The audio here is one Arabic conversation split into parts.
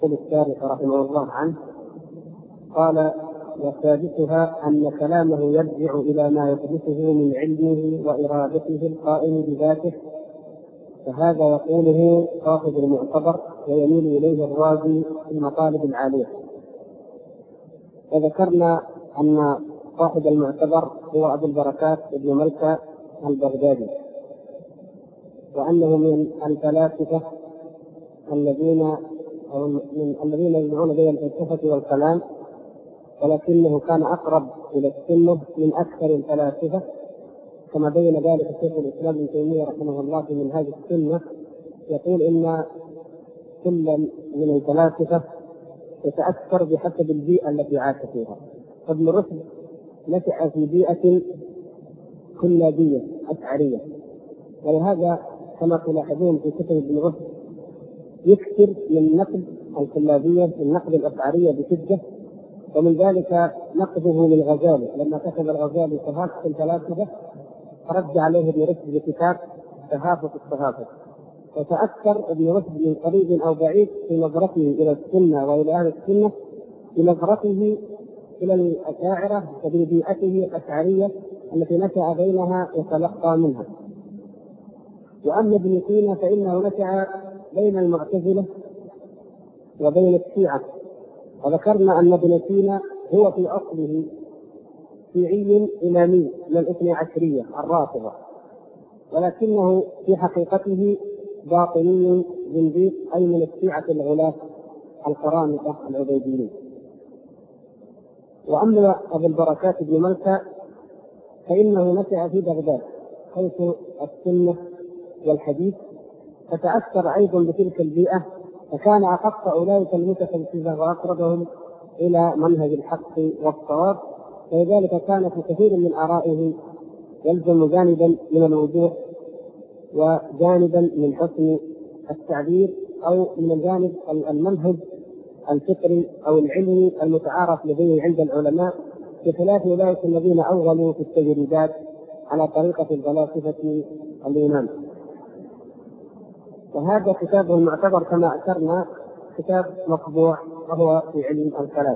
الشارح رحمه الله عنه قال: وسادسها أن كلامه يرجع إلى ما يحدثه من علمه وإرادته القائم بذاته، فهذا يقوله صاحب المعتبر ويميل إليه الرازي في المطالب العالية. وذكرنا أن صاحب المعتبر هو أبو البركات ابن ملكة البغدادي، وأنه من الفلاسفة الذين يجمعون بين الفلسفة والكلام، ولكنه كان أقرب إلى السنة من أكثر الفلاسفة، كما بين ذلك شيخ الإسلام ابن تيمية رحمه الله في منهاج السنة، يقول إن كل من الفلاسفة يتأثر بحسب البيئة التي عاش فيها. فابن رشد نشأ في بيئة كلابية أشعرية، ولهذا كما تلاحظون في كتب ابن رشد يكثر من نقد الكلابية، من نقد الأشعرية بشدة، ومن ذلك نقده للغزالي لما كتب الغزالي تهافت الفلاسفة، رد عليه ابن رشد بكتاب تهافت التهافت. وتأثر ابن رشد من قريب أو بعيد في نظرته إلى السنة وإلى أهل السنة بنظرته إلى الأشاعرة وببيئته الأشعرية التي نشأ بينها يتلقى منها. وأما ابن سينا فإنه نشأ بين المعتزلة وبين الشيعة، وذكرنا أن ابن سينا هو في أصله شيعي إمامي من الاثني عشرية الرافضة، ولكنه في حقيقته باطني زنديق، أي من الشيعة الغلاة القرامطة العبيديين. وأما أبو البركات بن ملكة فإنه نشأ في بغداد حيث السنة والحديث، فتأثر أيضا بتلك البيئة، فكان أخف أولئك المتفلسفة وأقربهم إلى منهج الحق والصواب، ولذلك كان في كثير من آرائه يلزم جانبا من الوضوح وجانبا من حسن التعبير، أو من الجانب المنهج الفكري أو العلمي المتعارف لديه عند العلماء، بخلاف أولئك الذين أوغلوا في التجريدات على طريقة الفلاسفة اليونان. وهذا كتابه المعتبر كما أشرنا كتاب مطبوع وهو في علم الكلام.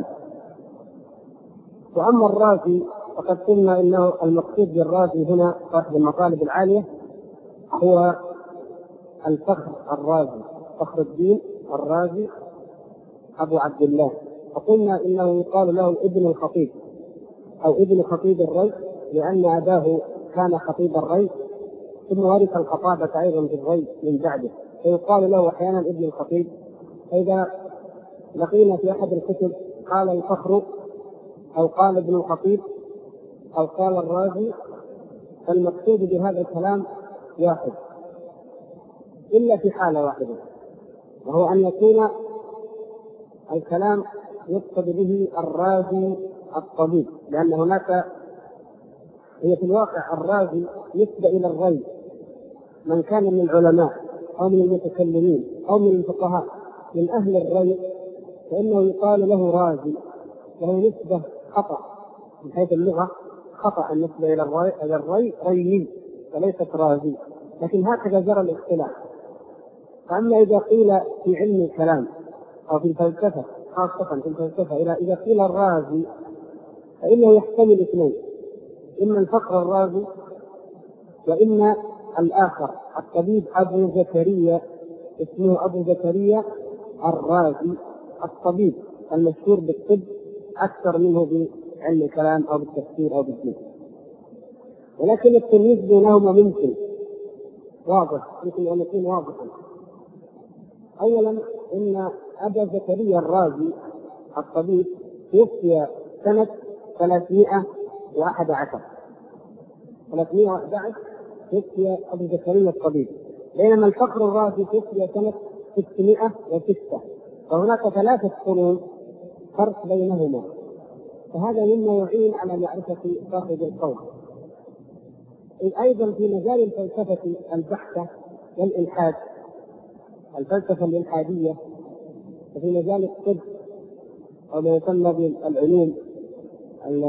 وأما الرازي فقد قلنا إنه المقصود بالرازي هنا صاحب المطالب العالية هو الفخر الرازي، فخر الدين الرازي أبو عبد الله، فقلنا إنه يقال له ابن الخطيب أو ابن خطيب الري، لأن أباه كان خطيب الري ثم ورث الخطابة أيضا في الري من بعده، فيقال له أحيانا ابن الخطيب. فإذا لقينا في أحد الكتب قال الفخر أو قال ابن الخطيب أو قال الرازي، فالمقصود بهذا الكلام واحد إلا في حالة واحدة، وهو أن يكون الكلام يقصد به الرازي الطبيب، لأن هناك هي في الواقع الرازي نسبة إلى الري، من كان من العلماء أو من المتكلمين أو من الفقهاء من أهل الري فإنه يقال له رازي، وهو نسبة خطأ من حيث اللغة، خطأ النسبة إلى الري ريي وليست رازي، لكن هكذا جرى الاختلاف. فأما إذا قيل في علم الكلام أو في الفلسفة، خاصة في الفلسفة، إذا قيل الرازي فإنه يحتمل اثنين: إما الفخر الرازي، وإما الآخر الطبيب أبو زكريا، اسمه أبو زكريا الرازي الطبيب المشهور بالطب أكثر منه بعلم الكلام أو بالتفسير أو بالدين. ولكن التمييز بينهما ممكن واضح، يمكن أن يكون واضحا. أولا إن أبا زكريا الرازي الطبيب توفي سنة 311 توفي أبو زكريا الطبيب، بينما الفخر الرازي توفي سنة 606، فهناك 3 قرون فرق بينهما، فهذا مما يعين على معرفة صاحب القول. أيضا في مجال الفلسفة البحثة والإلحاد، الفلسفة الإلحادية، وفي مجال الطب أو ما يسمى بالعلوم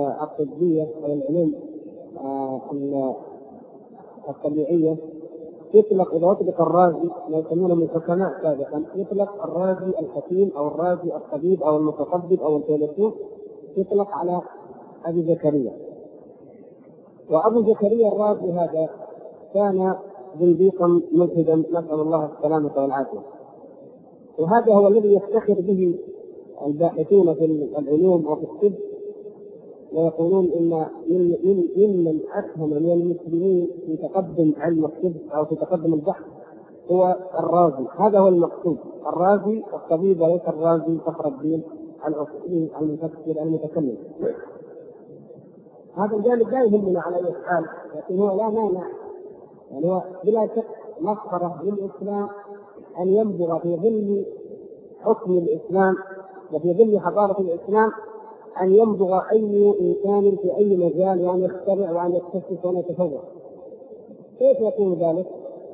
الطبية أو العلوم الطبيعية، يطلق إذا أطلق الرازي ما يسمونه من الحكماء سابقا، يطلق الرازي الحكيم أو الرازي الطبيب أو المتطبب أو الفيلسوف، يطلق على أبي زكريا. وأبو زكريا الرازي هذا كان زنديقا ملحدا، نسأل الله السلامة والعافية. وهذا هو الذي يفتخر به الباحثون في العلوم وفي الطب، ويقولون إن ممن أسهم من المسلمين في تقدم علم الطب أو في تقدم البحث هو الرازي. هذا هو المقصود، الرازي الطبيب وليس الرازي فخر الدين العثماني المفكر المتكلم. هذا الجانب لا يهمنا على أي حال، لكن هو لا مانع، يعني هو بلا شك مسخرة للإسلام أن ينبغ في ظل حكم الإسلام وفي ظل حضارة الإسلام أن ينبغ أي إنسان في أي مجال وأن يخترع وأن يكتشف وأن يتفوق. كيف يكون ذلك؟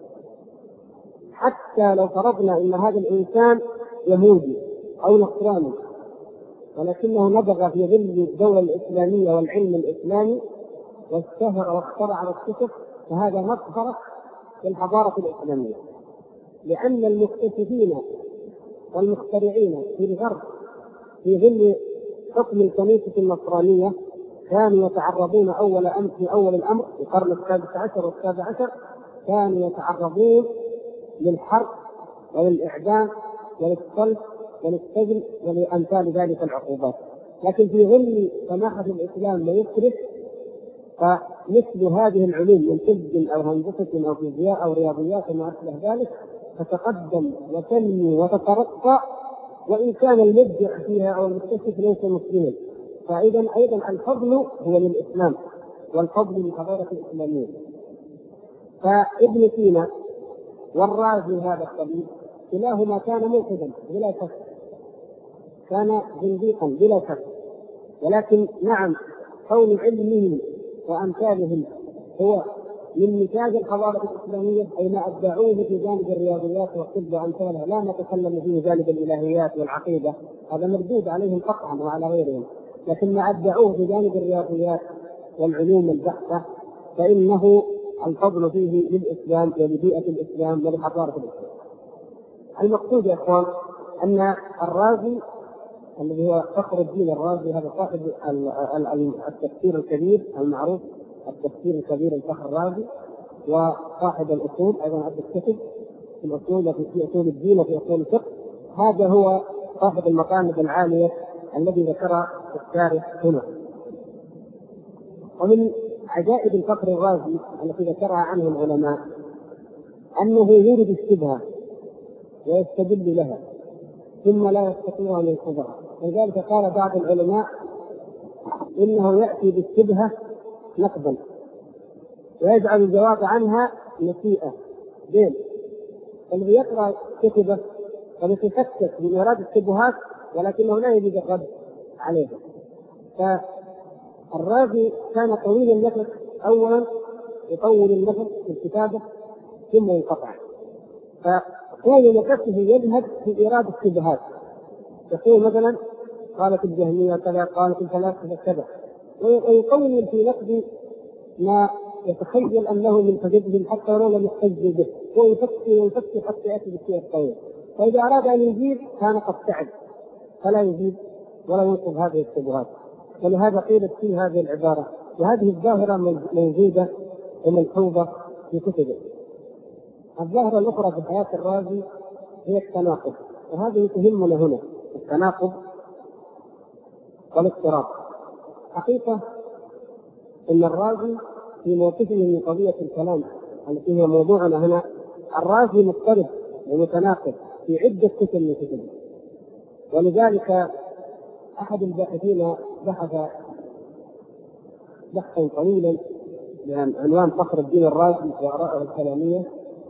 حتى لو فرضنا أن هذا الإنسان يهودي أو نصراني ولكنه نبغ في ظل الدولة الإسلامية والعلم الإسلامي واشتهر واخترع واكتشف، فهذا مسخرة في الحضارة الإسلامية، لأن المكتشفين والمخترعين في الغرب في ظل حكم الكنيسة النصرانية كانوا يتعرضون في أول الأمر في القرن السادس عشر والسابع عشر، كانوا يتعرضون للحرب وللإعدام وللصلب وللسجن ولأمثال ذلك العقوبات. لكن في ظل سماحة الإسلام لا يكره، فمثل هذه العلوم من طب أو هندسة أو فيزياء أو رياضيات وما أشبه ذلك تتقدم وتنمي وتترقى، وإن كان المبدع فيها أو المكتشف ليس مسلما. فإذا أيضا الفضل هو للإسلام والفضل للحضارة الإسلامية. فابن سينا والرازي هذا الطبيب كلاهما كان ملحدا بلا شك، كان زنديقا بلا شك، ولكن نعم كون علمهم وأمثالهم هو من نتاج الحضارة الإسلامية، أي ما أبدعوه في جانب الرياضيات والطب وأمثالها، لا نتكلم فيه جانب الإلهيات والعقيدة، هذا مردود عليهم قطعا وعلى غيرهم، لكن ما أبدعوه في جانب الرياضيات والعلوم البحتة فإنه الفضل فيه للإسلام ولبيئة الإسلام ولحضارة الإسلام. المقصود يا إخوان أن الرازي الذي هو فخر الدين الرازي هذا صاحب التفسير الكبير المعروف، التفسير الكبير الفخر الرازي، وصاحب الأصول أيضا عبد الكتب في الأصول وفي أصول الدين وفي أصول الفقه، هذا هو صاحب المقامات العالية الذي ذكر الشارح هنا. ومن عجائب الفخر الرازي التي ذكرها عنه العلماء أنه يورد الشبهة ويستدل لها ثم لا يستطيع أن ينقضها، ولذلك قال بعض العلماء إنه يأتي بالشبهة نقدا ويجعل الجواب عنها نسيئة دين، الذي يقرأ كتبه ويتفكك من إيراد الشبهات ولكنه لا يجد الرد عليها. فالرازي كان طويل النفس، أولا يطول النفس في الكتابة ثم ينقطع، فطول نفسه يذهب في إيراد الشبهات، يقول مثلا قالت الجهمية كذا، قالت الفلاسفة كذا، ويطول في نقد ما يتخيل أنه من حججهم حتى ولو لم يحتج به، ويفكر حتى يأتي بالشيء الطويل، فإذا أراد أن يجيب كان قد تعب فلا يجيب ولا ينقض هذه الشبهات. ولهذا قيلت في هذه العبارة، وهذه الظاهرة موجودة وملحوظة في كتبه. الظاهرة الأخرى في حياة الرازي هي التناقض، وهذه تهمنا هنا، التناقض والاضطراب. حقيقة أن الرازي في موقفه من قضية الكلام التي هي موضوعنا هنا، الرازي مضطرب ومتناقض في عدة كتب من كتبه. ولذلك أحد الباحثين بحث بحثا طويلا بعنوان فخر الدين الرازي وآراءه الكلامية،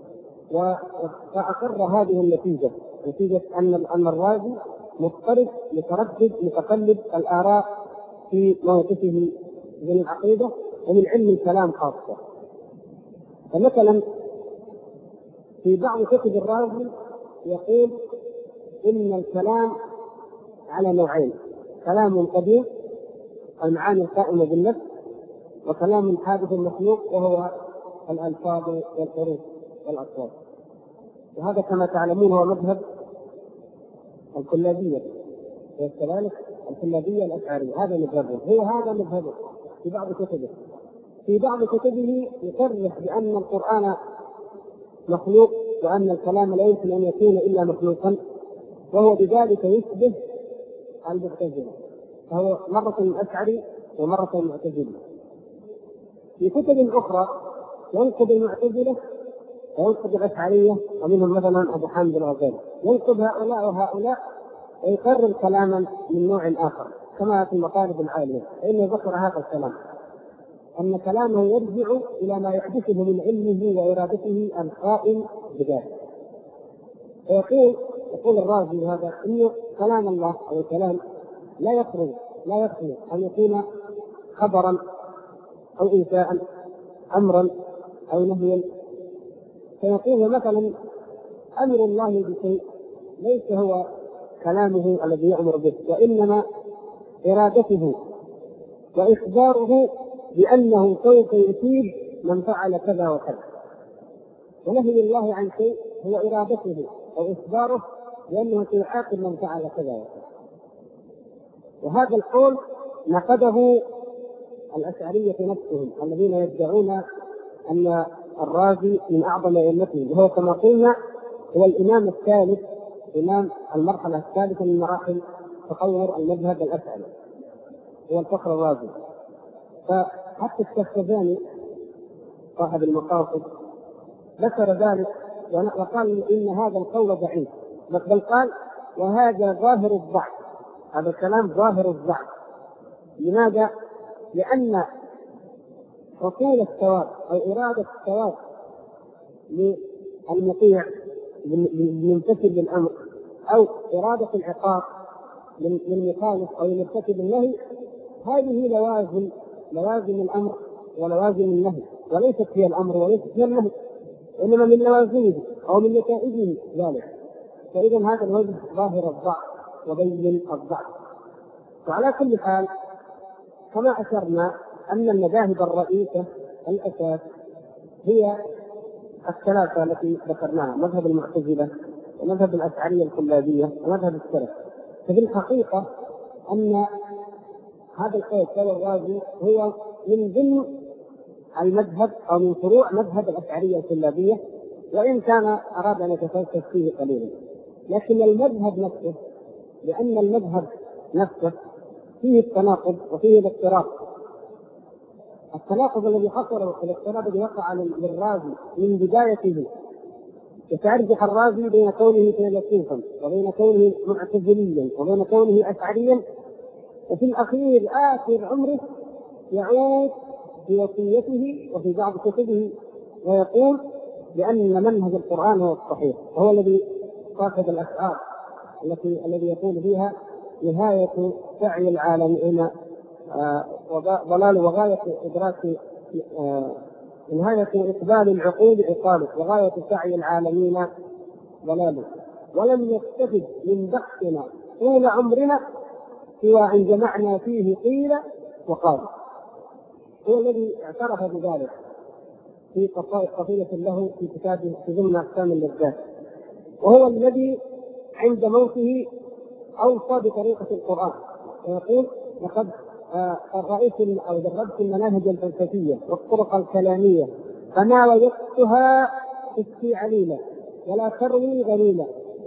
وأقر هذه النتيجة، نتيجة أن الرازي مضطرب متردد متقلب الآراء في موقفه من العقيدة ومن علم الكلام خاصة. فمثلا في بعض كتب الرازي يقول إن الكلام على نوعين: كلام قديم المعاني القائمة بالنفس، وكلام حادث المخلوق وهو الألفاظ والحروف. والأصوات. وهذا كما تعلمون هو مذهب الكلابية، وكذلك الكلابية الأشعرية، هذا مذهبه، هذا مذهبه في بعض كتبه. في بعض كتبه يصرح بأن القرآن مخلوق وأن الكلام لا يمكن أن يكون إلا مخلوقا، وهو بذلك يشبه المعتزلة، فهو مرة أشعري ومرة معتزلي. في كتب أخرى ينقض المعتزلة وينقض الأشعرية، ومنهم مثلا أبو حامد الغزالي، ينقض هؤلاء وهؤلاء ويقرر كلاما من نوع آخر كما في المطالب العالية، فإنه ذكر هذا الكلام أن كلامه يرجع إلى ما يحدثه من علمه وإرادته القائم بذلك. يقول الرازي هذا إنه كلام الله أو الكلام لا يخلو أن يكون خبرا أو إنشاء، أمرا أو نهيا. فيقول مثلا أمر الله بشيء ليس هو كلامه الذي يأمر به، وإنما إرادته وإخباره بأنه سوف يثيب من فعل كذا وكذا. ونهي الله عن شيء هو إرادته أو إخباره بأنه سيعاقب من فعل كذا وكذا. وهذا القول نقده الأشعرية نفسهم الذين يدعون أن الرازي من أعظم أئمتهم، وهو كما قلنا هو الإمام الثالث، إمام المرحلة الثالثة من مراحل تطور المذهب الأشعري، هو الفخر الرازي. فحتى الشهرزاني صاحب المقاصد ذكر ذلك وقال إن هذا القول ضعيف، بل قال وهذا ظاهر الضعف، هذا الكلام ظاهر الضعف. لماذا؟ لأن حصول الثواب أو إرادة الثواب للمطيع للممتثل بالأمر، أو إرادة العقاب للمخالف أو لمرتكب النهي، هذه لوازم الأمر ولوازم النهي، وليست هي الأمر وليست هي النهي، إنما من لوازمه أو من نتائجه ذلك. فإذا هذا الوجه ظاهر الضعف وبين الضعف. وعلى كل حال كما أشرنا أن المذاهب الرئيسة الأساس هي الثلاثة التي ذكرناها، مذهب المعتزلة ومذهب الأشعرية الكلابية ومذهب السلف. ففي الحقيقة أن هذا القول الرازي هو من ضمن المذهب أو من فروع مذهب الأشعرية الكلابية، وإن كان أراد أن يتفلسف فيه قليلا. لكن المذهب نفسه، لأن المذهب نفسه فيه التناقض وفيه الاضطراب. التناقض الذي حصل والاضطراب الذي وقع للرازي من بدايته، يترجح الرازي بين كونه فيلسوفا وبين كونه معتزليا وبين كونه أشعريا، وفي الأخير آخر عمره يعود في وصيته وفي بعض كتبه ويقول بأن منهج القرآن هو الصحيح، وهو الذي صاحب الأشعار الذي يقول فيها نهاية سعي العالمين ضلال وغاية إدراك نهاية إقبال العقول عقال وغاية سعي العالمين ضلال، ولم يستفد من بحثنا طول عمرنا سوى أن جمعنا فيه قيل وقال. هو الذي اعترف بذلك في قصيدة له في كتابه في ضمن أقسام اللذات، وهو الذي عند موته أوصى بطريقة القرآن ويقول لقد رأيت أو دربت المناهج الفلسفية والطرق الكلامية فما وجدتها تسقي عليلا ولا تروي غليلا،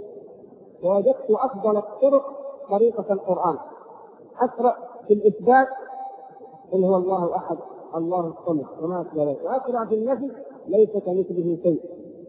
ووجدت أفضل الطرق طريقة القرآن، أسرع في الإثبات قل هو الله أحد الله الصمد وما أشبه ذلك، وأسرع في النفي ليس كمثله شيء،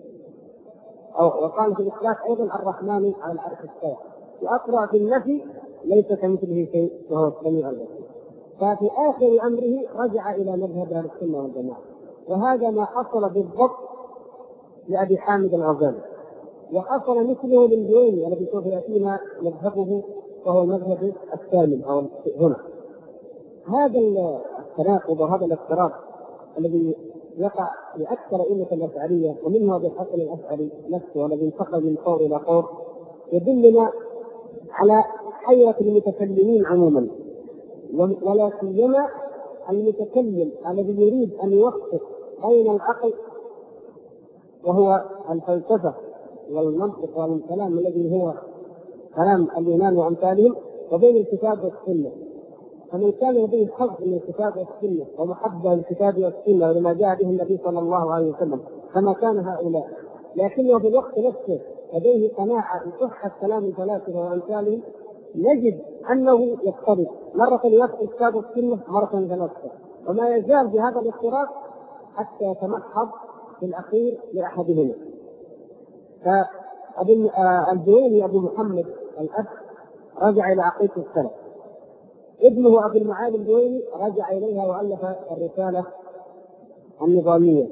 وقال في الإثبات أيضا الرحمن على العرش استوى، وأسرع في النفي ليس كمثله شيء وهو السميع البصير. ففي آخر أمره رجع إلى مذهب أهل السنة والجماعة، وهذا ما حصل بالضبط لأبي حامد الغزالي، وحصل مثله للجويني الذي سوف يأتينا مذهبه وهو المذهب الثامن أو هنا. هذا التناقض وهذا الاضطراب الذي يقع لأكثر أئمة الأشعرية ومنه أبي الحسن الأشعري نفسه الذي انتقل من قول إلى قول يدلنا على حيرة المتكلمين عموما، ولا سيما المتكلم الذي يريد أن يوفق بين العقل وهو الفلسفة والمنطق والكلام الذي هو كلام اليونان وأمثالهم، وبين الكتاب والسنة. فمن كان لديه حظ من الكتاب والسنة ومحبة للكتاب والسنة ولما جاء به النبي صلى الله عليه وسلم كما كان هؤلاء، لكنه في الوقت نفسه لديه قناعة بصحة كلام الفلاسفة وأمثالهم، نجد أنه يضطرب مرة يوافق الكتاب والسنة مرة يتنفس، وما يزال بهذا الاضطراب حتى يتمحض في الأخير لأحدهما. فالجويني أبو محمد الأب رجع إلى عقيدة السلف، ابنه أبو المعالي الجويني رجع إليها وألف الرسالة النظامية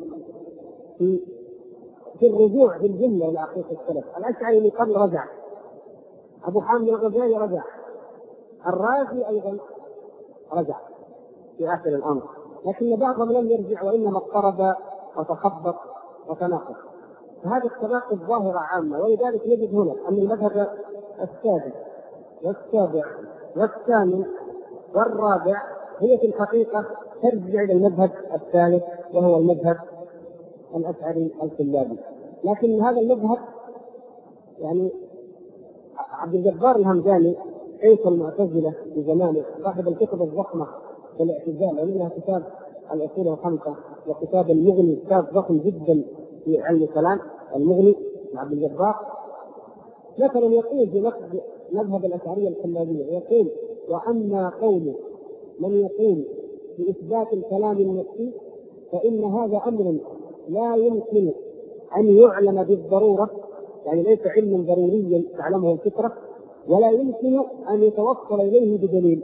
في الرجوع في الجملة إلى عقيدة السلف. الأشعري من قبل رجع، أبو حامد الغزالي رجع، الرازي أيضا رجع في آخر الأمر، لكن بعضهم لم يرجع وإنما اضطرب وتخبط وتناقض. فهذه التناقض ظاهرة عامة، ولذلك نجد هنا أن المذهب السادس والسابع والثامن والرابع هي في الحقيقة ترجع إلى المذهب الثالث وهو المذهب الأشعري الكلابي. لكن هذا المذهب يعني عبد الجبار الهمداني شيخ المعتزلة في زمانه صاحب الكتب الضخمة في الاعتزال، ومنها كتاب الأصول الخمسة وكتاب المغني، كتاب ضخم جدا في علم الكلام المغني عبد الجبار، مثلا يقول في مذهب الأشعرية الكلابية يقول: وأما قول من يقول بإثبات الكلام النفسي فإن هذا أمر لا يمكن أن يعلم بالضرورة، يعني ليس علما ضروريا تعلمه الفطرة، ولا يمكن أن يتوصل إليه بدليل.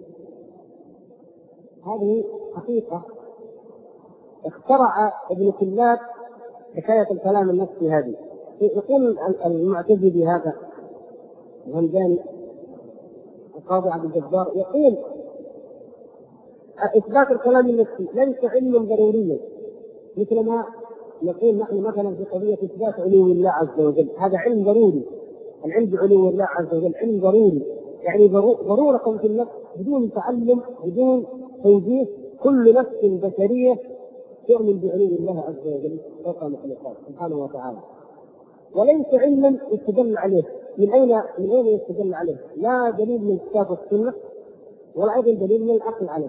هذه حقيقة اخترع ابن كلاب حكاية الكلام النفسي هذه. يقول المعتزلي هذا الهمداني القاضي عبد الجبار يقول: إثبات الكلام النفسي ليس علما ضروريا، مثل ما نقول نحن مثلا في قضية إثبات علو الله عز وجل، هذا علم ضروري، العلم بعلو الله عز وجل علم ضروري، يعني ضرورة في النفس بدون تعلم بدون توجيه. كل نفس بشرية تؤمن بعلو الله عز وجل فوق مخلوقات سبحانه وتعالى، وليس علما يستدل عليه. من أين يستدل عليه؟ لا دليل من الكتاب والسنة ولا أيضا دليل من العقل عليه.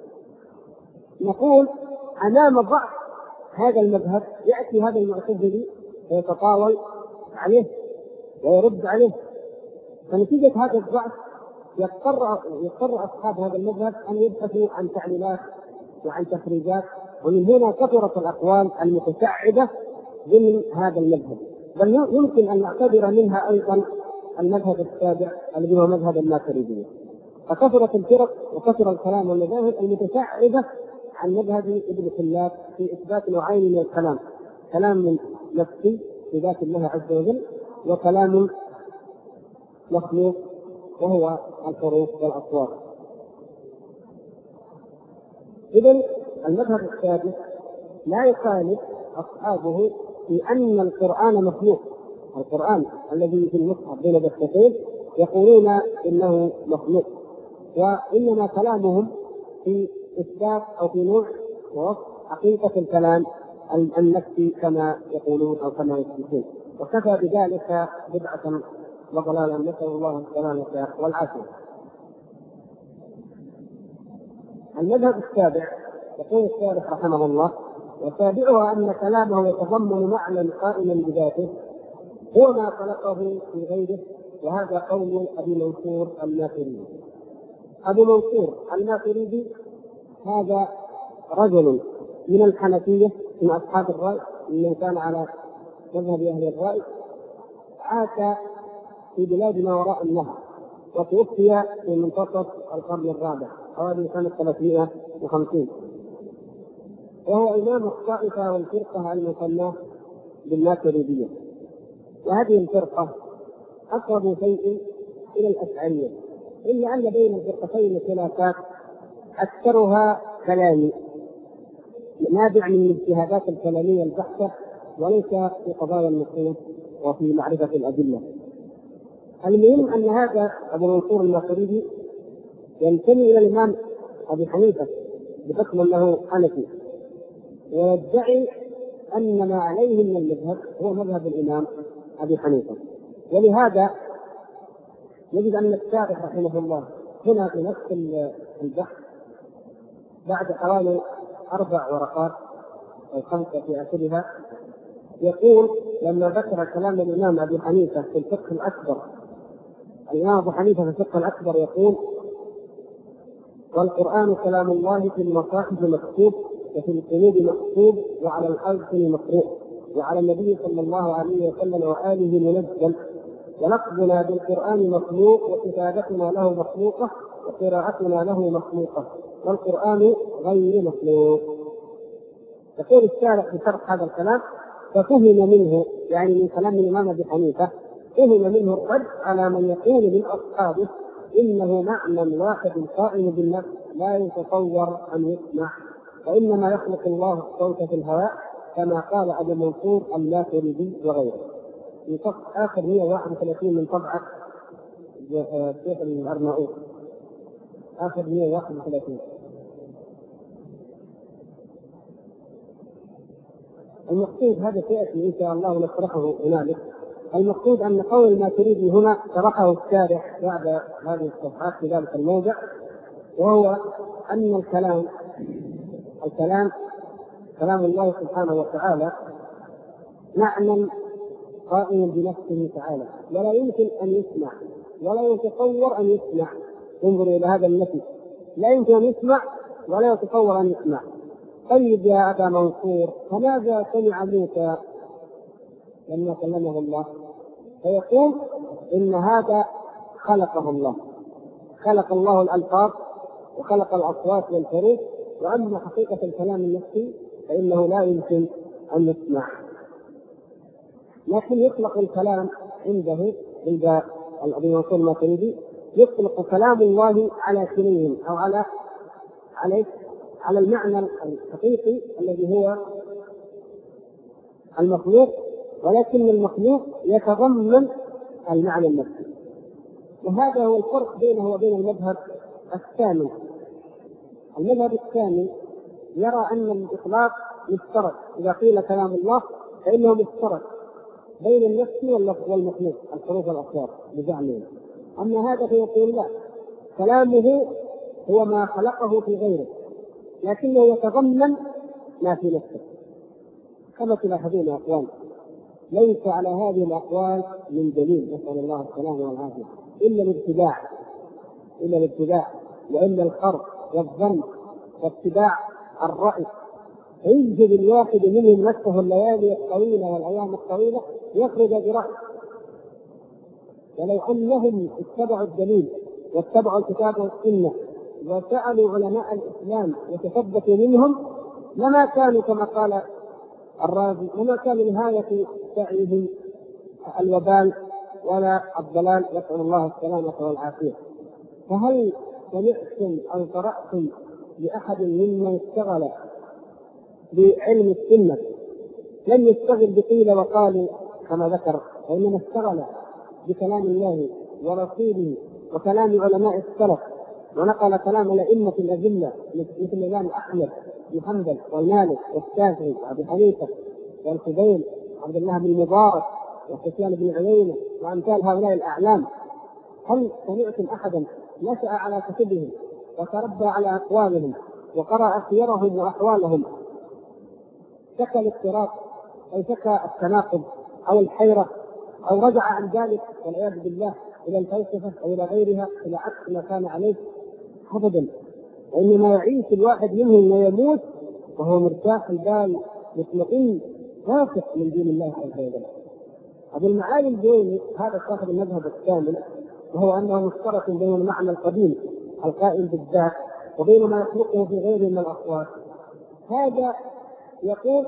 نقول أمام ضعف هذا المذهب يأتي هذا المعتزلي ويتطاول عليه ويرد عليه، فنتيجة هذا الضعف يضطر أصحاب هذا المذهب أن يبحثوا عن تعليلات وعن تخريجات، ومن هنا كثرت الأقوال المتشعبة ضمن هذا المذهب، بل يمكن أن نعتبر منها أيضا المذهب السابع الذي هو مذهب الماتريدية. فكثرت الفرق وكثر الكلام والمذاهب المتشعبة عن مذهب ابن كلاب في إثبات نوعين من الكلام: كلام نفسي في ذات الله عز وجل، وكلام مخلوق وهو الحروف والأصوات. إذن المذهب السادس لا يخالف أصحابه في أن القرآن مخلوق. القرآن الذي في المصحف بين دفتين يقولون إنه مخلوق، وإنما كلامهم في إثبات أو في نوع ووصف حقيقة الكلام النفسي كما يقولون أو كما يثبتون، وكفى بذلك بدعة وضلالا، نسأل الله السلامة والعافية. المذهب السابع يقول الشارح رحمه الله: وسابعها أن كلامه يتضمن معنى قائما بذاته هو ما خلقه في غيره، وهذا قول أبي منصور الماتريدي. أبو منصور الماتريدي هذا رجل من الحنفية من أصحاب الرأي، من كان على مذهب أهل الرأي، عاش في بلاد ما وراء النهر، وتوفي في منتصف القرن الرابع حوالي سنة 350، وهو إمام الطائفة والفرقة المسماة بالماتريدية. وهذه الفرقة أقرب شيء إلى الأشعرية، إلا أن بين الفرقتين خلافات أكثرها كلامي نابع من الاجتهادات الكلامية البحتة، وليس في قضايا النصوص وفي معرفة الأدلة. المهم أن هذا أبو منصور الماتريدي ينتمي إلى الإمام أبي حنيفة بحكم أنه حنفي، ويدعي أن ما عليه من المذهب هو مذهب الإمام أبي حنيفة. ولهذا نجد أن الشارح رحمه الله هنا في نفس البحث بعد حوالي 4 ورقات أو 5 في آخرها يقول لما ذكر كلام الإمام أبي حنيفة في الفقه الأكبر، الإمام أبو حنيفة في الفقه الأكبر يقول: والقرآن كلام الله في المصاحف مكتوب، وفي القلوب مكتوب، وعلى الألسن مقروء، وعلى النبي صلى الله عليه وسلم وآله منزل، ولفظنا بالقرآن مخلوق، وكتابتنا له مخلوقة، وقراءتنا له مخلوقة، والقرآن غير مخلوق. يقول الشارح في شرح هذا الكلام: ففهم منه، يعني من كلام الإمام أبي حنيفة، فهم منه الرد على من يقول من أصحابه إنه معنى واحد قائم بالنفس لا يتصور أن يسمع، وإنما يخلق الله الصوت في الهواء، كما قال أبو منصور اللاتريدي وغيره. في صفحة آخر 131 من طبعة الشيخ الأرناؤوط، آخر 131. المقصود هذا سيأتي إن شاء الله نشرحه هنالك. المقصود أن قول الماتريدي هنا شرحه الشارح بعد هذه الصفحات في ذلك الموضع، وهو أن الكلام كلام الله سبحانه وتعالى معنى قائم بنفسه تعالى، ولا يمكن أن يسمع ولا يتصور أن يسمع. انظروا إلى هذا النفي، لا يمكن أن يسمع ولا يتصور أن يسمع. طيب يا أبا منصور، فماذا سمع موسى لما كلمه الله؟ فيقول إن هذا خلقه الله، خلق الله الألفاظ وخلق الأصوات والحروف، وأما حقيقة الكلام النفسي فإنه لا يمكن أن يسمع. لكن يطلق الكلام عنده عند أبي منصور الماتريدي، يطلق كلام الله على كلمهم أو على المعنى الحقيقي الذي هو المخلوق، ولكن المخلوق يتضمن المعنى النفسي. وهذا هو الفرق بينه وبين المذهب الثاني. المذهب الثاني يرى أن الإطلاق مشترك، إذا قيل كلام الله فإنه مشترك بين النفس والمخلوق، الحروف والأصوات بزعمه. أما هذا فيقول لا، كلامه هو ما خلقه في غيره، لكنه يتضمن ما في نفسه. كما تلاحظون يا أخوان، ليس على هذه الأقوال من دليل، نسأل الله السلامة والعافية، إلا الابتداع وإلا الخرق والظن واتباع الرأي. يجد الواحد منهم نفسه الليالي الطويلة والأيام الطويلة يخرج برأي، ولو أنهم اتبعوا الدليل واتبعوا الكتاب والسنة وسألوا علماء الإسلام وتثبتوا منهم لما كانوا كما قال الرازي، وما كان نهاية سعيهم الوبال ولا الضلال، نسأل الله السلامة والعافية. فهل سمعتم أو قرأتم لأحد ممن اشتغل بعلم السنة لم يشتغل بقيل وقالوا كما ذكر، وإنما اشتغل بكلام الله ورسوله وكلام علماء السلف، ونقل كلام الأئمة الأذلة مثل الإمام أحمد بن حنبل والمالك والشافعي وأبي حنيفة والخبيل عبد الله بن المبارك وسفيان بن عيينة وأمثال هؤلاء الأعلام؟ هل سمعتم أحدا نشأ على كتبهم وتربى على أقوالهم وقرأ سيرهم وأحوالهم شكى الاضطراب أو شكى التناقض أو الحيرة أو رجع عن ذلك والعياذ بالله إلى الفلسفة أو إلى غيرها إلى عكس ما كان عليه؟ أبدا. وإنما يعيش الواحد منهم ويموت وهو مرتاح البال مطمئن واثق من دين الله عز وجل. أبو المعالي الجويني هذا صاحب المذهب الثامن، وهو أنه مشترك بين المعنى القديم القائم بالذات وبين ما يخلقه في غيره من الأصوات. هذا يقول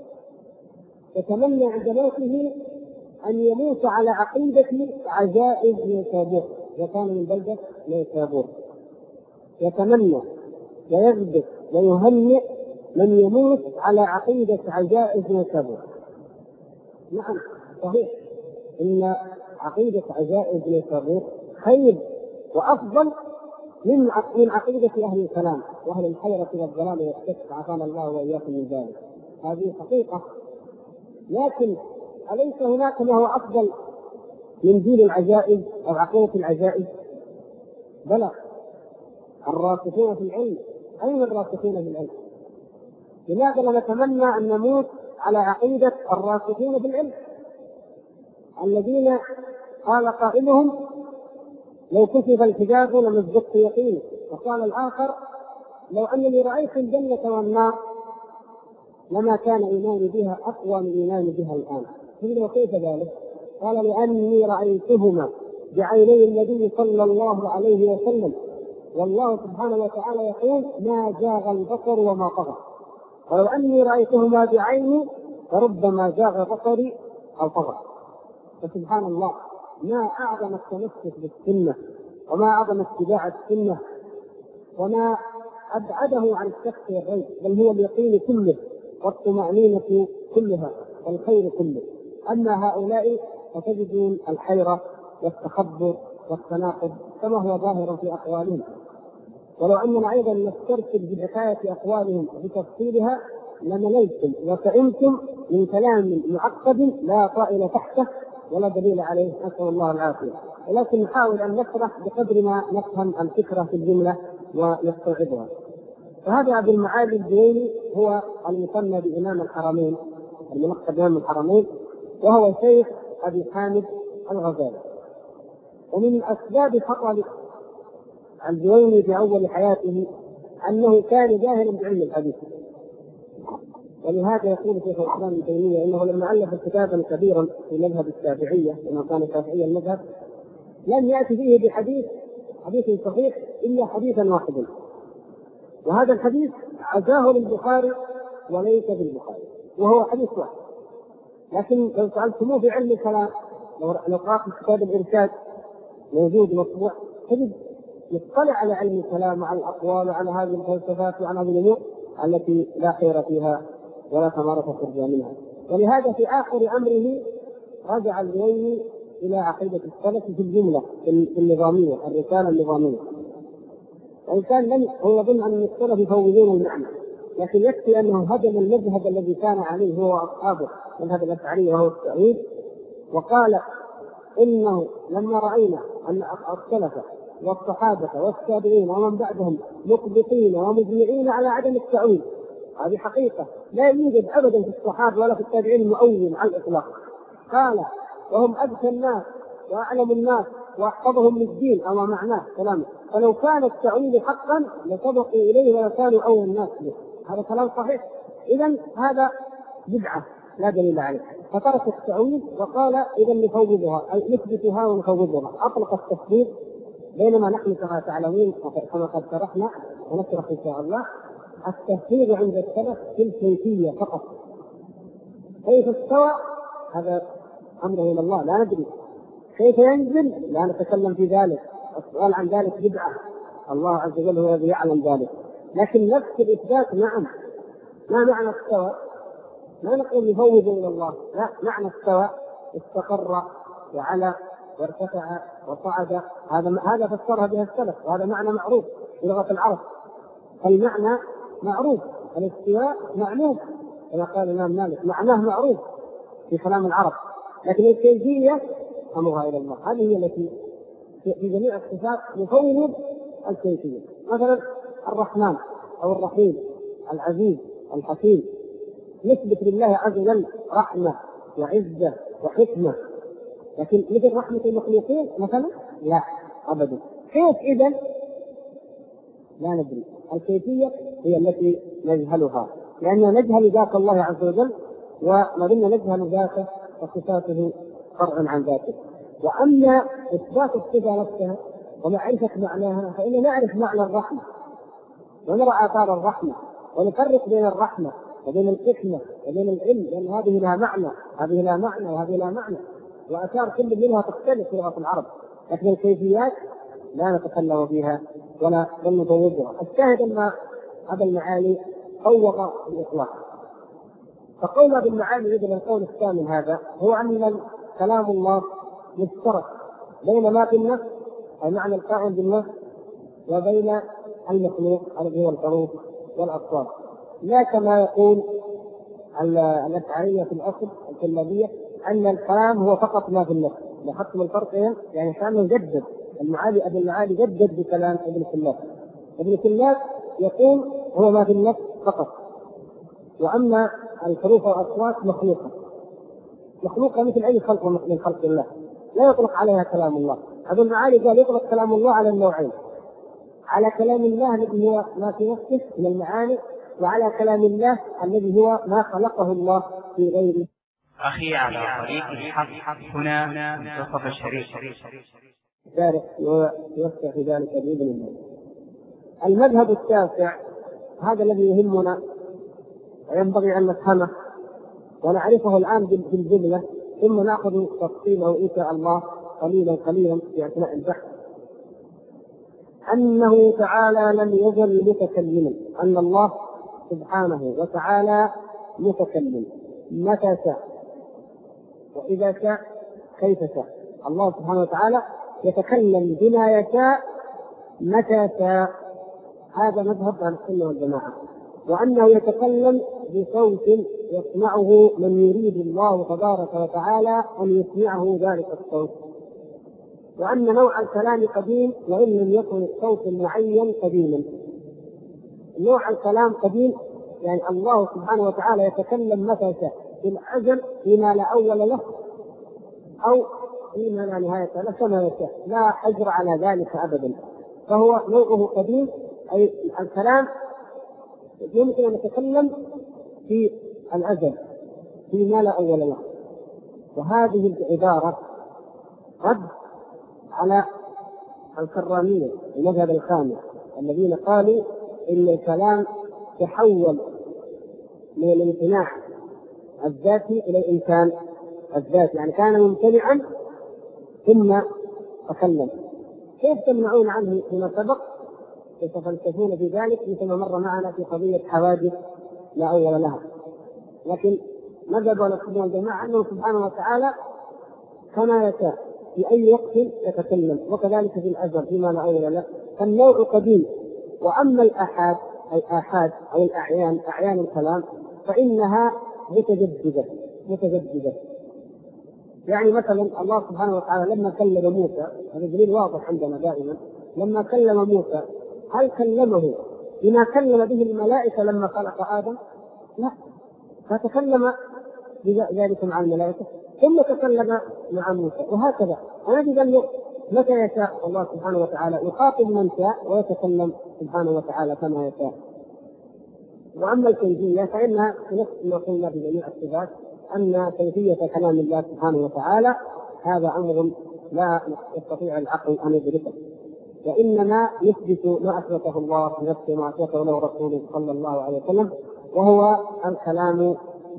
يتمنى عند موته أن يموت على عقيدة عجائز نيسابور، وكان من بلدة نيسابور. يتمنى ويغبط ويهنئ من يموت على عقيدة عجائز نيسابور. نعم صحيح إن عقيدة عجائز نيسابور خير وأفضل من عقيدة أهل الكلام وأهل الحيرة والضلال والشك، عافانا الله وإياكم من ذلك. هذه حقيقة لكن أليس هناك ما هو أفضل من دين العجائز أو عقيدة العجائز؟ بلى، الراسخين في العلم. أين الراسخين في العلم؟ لماذا لا نتمنى أن نموت على عقيدة الراسخين في العلم الذين قال قائلهم لو كشف الحجاب لمزقت يقيني، وقال الآخر لو أنني رأيت الجنة والنار لما كان إيماني بها أقوى من إيماني بها الآن. قيل وكيف ذلك؟ قال لأني رأيتهما بعيني النبي صلى الله عليه وسلم، والله سبحانه وتعالى يقول ما زاغ البصر وما طغى، ولو أني رأيتهما بعيني فربما زاغ بصري أو طغى. فسبحان الله، ما أعظم التمسك بالسنة وما أعظم اتباع السنة وما أبعده عن الشك والريب، بل هو اليقين كله والطمأنينة كلها والخير كله. أما هؤلاء فتجدون الحيرة والتخبر والتناقض كما هو ظاهر في أقوالهم. ولو أننا أيضا نسترسل بحكاية أقوالهم بتفصيلها لمللتم وسئمتم من كلام معقد لا طائل تحته ولا دليل عليه، نسأل الله العافية. ولكن نحاول أن نشرح بقدر ما نفهم الفكرة في الجملة ونستوعبها. فهذا أبو المعالي الجويني هو المسمى بإمام الحرمين، الملقب بإمام الحرمين، وهو شيخ أبي حامد الغزالي. ومن أسباب خطأ الجويني في أول حياته أنه كان جاهلا بعلم الحديث، ولهذا يقول شيخ الإسلام ابن تيمية إنه لما ألف كتابا كبيرا في مذهب الشافعية لما كان شافعي المذهب لم يأتي فيه بحديث صحيح إلا حديثا واحدا، وهذا الحديث عزاه للبخاري وليس بالبخاري، وهو حديث واحد. لكن لو سألتموه في علم الكلام، لو قرأت كتاب الإرشاد موجود مطبوع، تجد يطلع على علم الكلام وعلى الأقوال وعلى هذه الفلسفات وعلى هذه الأمور التي لا خير فيها ولا ثمرة تخرج منها. ولهذا في آخر أمره رجع الجويني إلى عقيدة السلف في الجملة في النظامية، الرسالة النظامية. وإن كان لم يظن أن السلف يفوضون المعنى، لكن يكفي أنه هدم المذهب الذي كان عليه هو وأصحابه مذهب الأشعرية وهو التأويل، وقال إنه لما رأينا أن السلف والصحابة والتابعين ومن بعدهم مطبقين ومجمعين على عدم التأويل، هذه حقيقة لا يوجد أبدا في الصحابة ولا في التابعين مؤول على الإطلاق. قال وهم أذكى الناس وأعلم الناس وأحفظهم للدين أو معناه كلامه، فلو كان التأويل حقا لسبقوا إليه ولكانوا أول الناس به. هذا كلام صحيح. إذن هذا بدعة لا دليل عليه، فترك التأويل وقال إذا نفوضها أي نثبتها ونفوضها، أطلق التفويض. بينما نحن كما تعلمون كما قد شرحنا ونشرح إن شاء الله التفويض عند السلف في الكيفية فقط. كيف استوى هذا أمره إلى الله لا ندري، كيف ينزل لا نتكلم في ذلك، السؤال عن ذلك بدعة، الله عز وجل هو الذي يعلم ذلك. لكن نفس الإثبات نعم. ما معنى استوى؟ لا نقول يفوض إلى الله، لا، معنى استوى استقر وعلى وارتفع وصعد، هذا فسرها بها السلف، وهذا معنى معروف في لغة العرب. المعنى معروف، الاستواء معلوم كما قال الإمام مالك، معناه معروف في كلام العرب، لكن الكيفية أمرها إلى الله. هذه هي التي في جميع الصفات نفوض الكيفية. مثلا الرحمن أو الرحيم، العزيز، الحكيم، نثبت لله عز وجل رحمة وعزة وحكمة، لكن مثل رحمة المخلوقين مثلا لا أبدا. كيف إذن؟ لا ندري. الكيفية هي التي نجهلها، لأننا نجهل ذات الله عز وجل، وما دمنا نجهل ذاته وصفاته فرع عن ذاته. وأما إثبات الصفة نفسها ومعرفة معناها فإننا نعرف معنى الرحمة ونرى آثار الرحمة ونفرق بين الرحمة وبين الحكمة وبين العلم، لأن هذه لها معنى، هذه لها معنى وهذه لها معنى، وآثار كل منها تختلف في لغة العرب. لكن الكيفيات لا نتكلم فيها ولا نفوضها. الشاهد أن هذا المعاني فوض الإطلاق. فقول بالمعاني يجب القول الثامن هذا هو أن كلام الله مشترك بين ما في النفس أي معنى القائم بالنفس وبين المخلوق الذي هو الحروف والأصوات، لا كما يقول الأشعرية في الأصل الكلابية أن الكلام هو فقط ما في النفس. لاحظتم الفرق هنا؟ يعني كان جدد المعالي أبو المعالي جدد بكلام ابن كلاب. ابن كلاب يقول هو ما في النفس فقط، وأما الحروف والأصوات مخلوقة مثل أي خلق من خلق الله، لا يطلق عليها كلام الله. أبو المعالي قال يطلق كلام الله على النوعين، على كلام الله الذي هو ما في نفسه من المعاني، وعلى كلام الله الذي هو ما خلقه الله في غيره. أخي على طريق الحق هنا منتصف الشريف ذلك يوسع في ذلك بإذن الله. المذهب التاسع هذا الذي يهمنا وينبغي أن نفهمه ونعرفه الآن بالجملة، ثم نأخذ تفصيله إن شاء الله قليلا في أثناء البحث. أنه تعالى لم يزل متكلما، أن الله سبحانه وتعالى متكلم متى شاء وإذا شاء كيف شاء. الله سبحانه وتعالى يتكلم بما يشاء متى شاء، هذا مذهب أهل السنة والجماعة. وأنه يتكلم بصوت يسمعه من يريد الله تبارك وتعالى أن يسمعه ذلك الصوت. وأن نوع الكلام قديم وإن لم يكن الصوت المعين قديما. نوع الكلام قديم يعني الله سبحانه وتعالى يتكلم متى شاء، في الأزل فيما لا أول له أو فيما لا نهاية له كما يشاء، لا حجر على ذلك أبدا. فهو نوعه قديم، أي الكلام يمكن أن يتكلم في الأزل فيما لا أول له. وهذه العبارة رد على الكرامية المذهب الخامس الذين قالوا إن الكلام تحول من الامتناع الذاتي إلى الإمكان الذاتي، يعني كان ممتنعا ثم تكلم. كيف تمنعون عنه فيما سبق؟ يتفلسفون في ذلك مثل ما مر معنا في قضية حوادث لا أول لها. لكن مذهب السنة والجماعة أنه سبحانه وتعالى كما يشاء في أي وقت يتكلم، وكذلك في الأزل فيما لا أول له. فالنوع قديم. وأما الآحاد أو الأعيان، أعيان الكلام، فإنها متجددة. يعني مثلا الله سبحانه وتعالى لما كلم موسى، هذا دليل واضح عندنا دائما، لما كلم موسى هل كلمه بما كلم به الملائكة لما خلق آدم؟ لا، فتكلم بذلك مع الملائكة ثم تكلم مع موسى، وهكذا. ونجد أنه متى يشاء الله سبحانه وتعالى يخاطب من شاء ويتكلم سبحانه وتعالى كما يشاء. وأما الكيفية فإنها نفس ما قلنا في جميع الصفات، أن كيفية كلام الله سبحانه وتعالى هذا أمر لا يستطيع العقل أن يدركه، وإنما يثبت ما أثبته الله في نفسه ما أثبته له رسوله صلى الله عليه وسلم، وهو الكلام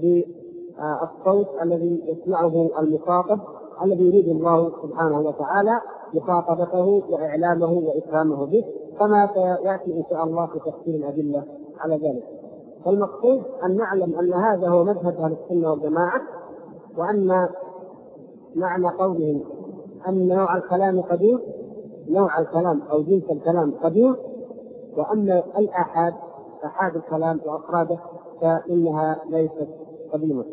بالصوت الذي يسمعه المخاطب الذي يريد الله سبحانه وتعالى مخاطبته وإعلامه وإكرامه به، كما سيأتي إن شاء الله في تفسير الأدلة على ذلك. فالمقصود أن نعلم أن هذا هو مذهب أهل السنة والجماعة، وأن معنى قولهم أن نوع الكلام قديم، نوع الكلام أو جنس الكلام قديم، وأن الآحاد آحاد الكلام وأفراده فإنها ليست قديمة.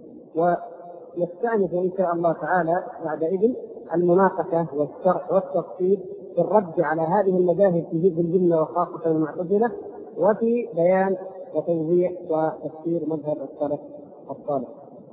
ونستأنف إن شاء الله تعالى بعدئذ المناقشة والشرح والتفصيل في الرد على هذه المذاهب في جزء الجملة وخاصة المعتزلة، وفي بيان وتوضيح وتفسير مذهب السلف الصالح.